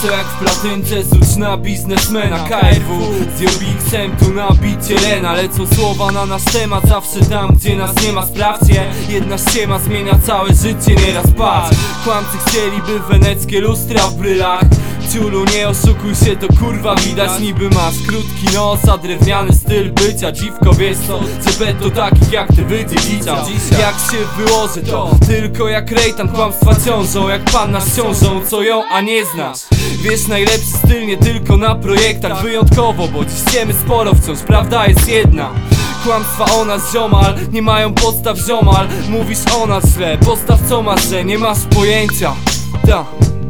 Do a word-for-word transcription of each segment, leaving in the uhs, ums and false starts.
Prosto jak w platynce, zucz na biznesmena. K R W z Jobiksem, tu na bicie Lena. Lecą słowa na nasz temat, zawsze tam gdzie nas nie ma. Sprawdźcie, jedna ściema zmienia całe życie, nieraz patrz. Kłamcy chcieliby weneckie lustra w brylach. Ciulu, nie oszukuj się, to kurwa widać. Niby masz krótki nos, a drewniany styl bycia. Dziwko, wiesz co, to takich jak ty wydziedziczam. Jak się wyłoży to tylko jak rejtan, kłamstwa ciążą jak panna z ciążą, co ją, a nie znasz. Wiesz, najlepszy styl nie tylko na projektach. Wyjątkowo, bo dziś wiemy sporo wciąż, prawda jest jedna. Kłamstwa o nas ziomal, nie mają podstaw ziomal. Mówisz o nas źle, postaw co masz, że nie masz pojęcia. Ta.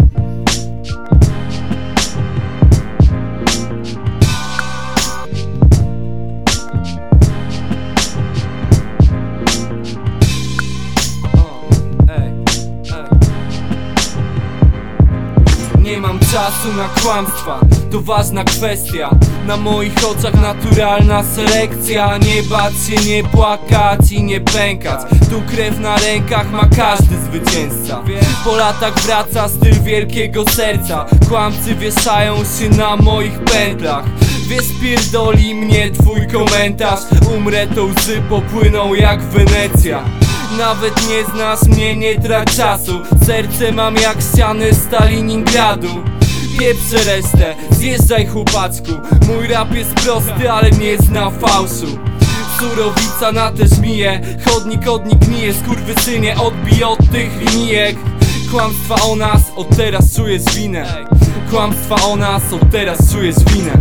Nie mam czasu na kłamstwa, to ważna kwestia. Na moich oczach naturalna selekcja. Nie bać się, nie płakać i nie pękać. Tu krew na rękach ma każdy zwycięzca. Po latach wraca styl wielkiego serca. Kłamcy wieszają się na moich pętlach. Wiesz, pierdoli mnie twój komentarz. Umrę, to łzy popłyną jak Wenecja. Nawet nie znasz mnie, nie trać czasu. Serce mam jak ściany Staliningradu. Pieprze resztę, zjeżdżaj chłopaczku. Mój rap jest prosty, ale nie zna fałszu. Surowica na te żmije, chodnik od nich gnije. Skurwysynie, odbij od tych linijek. Kłamstwa o nas, od teraz czujesz winę. Kłamstwa o nas, od teraz czujesz winę.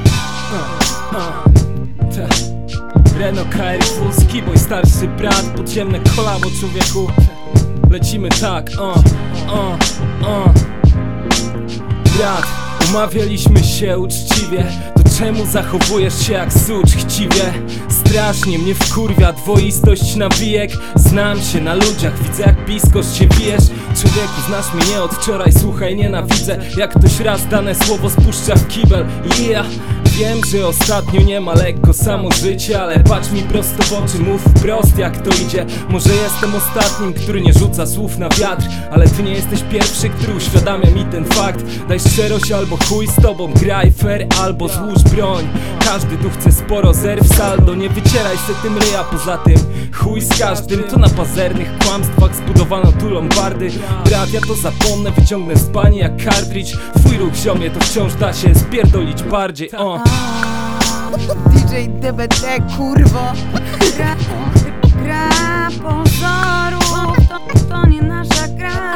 Reno, K R W, Skiboj, starszy brat, podziemne kolabo, człowieku. Lecimy tak, o, o, o. Brat, umawialiśmy się uczciwie, to czemu zachowujesz się jak sucz chciwie? Strasznie mnie wkurwia dwoistość nawijek. Znam się na ludziach, widzę jak blisko się wijesz. Człowieku, znasz mnie nie od wczoraj, słuchaj, nienawidzę jak ktoś raz dane słowo spuszcza w kibel. Yeah. Wiem, że ostatnio nie ma lekko samo życie, ale patrz mi prosto w oczy, mów wprost jak to idzie. Może jestem ostatnim, który nie rzuca słów na wiatr, ale ty nie jesteś pierwszy, który uświadamia mi ten fakt. Daj szczerość albo chuj z tobą, graj fair albo złóż broń. Każdy tu chce sporo zerw saldo, nie wycieraj se tym ryja, poza tym chuj z każdym. To na pazernych kłamstwach zbudowano tu lombardy. Brat, ja to zapomnę, wyciągnę z bani jak kartridż. Twój ruch ziomie, to wciąż da się spierdolić bardziej, o. D J D B T, kurwo. Gra, gra pozorów, to, to nie nasza gra.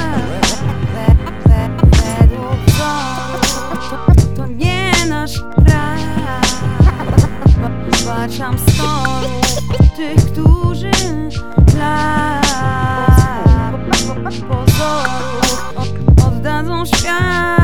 Według wzorów, to, to nie nasz rap. Baczam z torów tych, którzy dla pozorów oddadzą świat.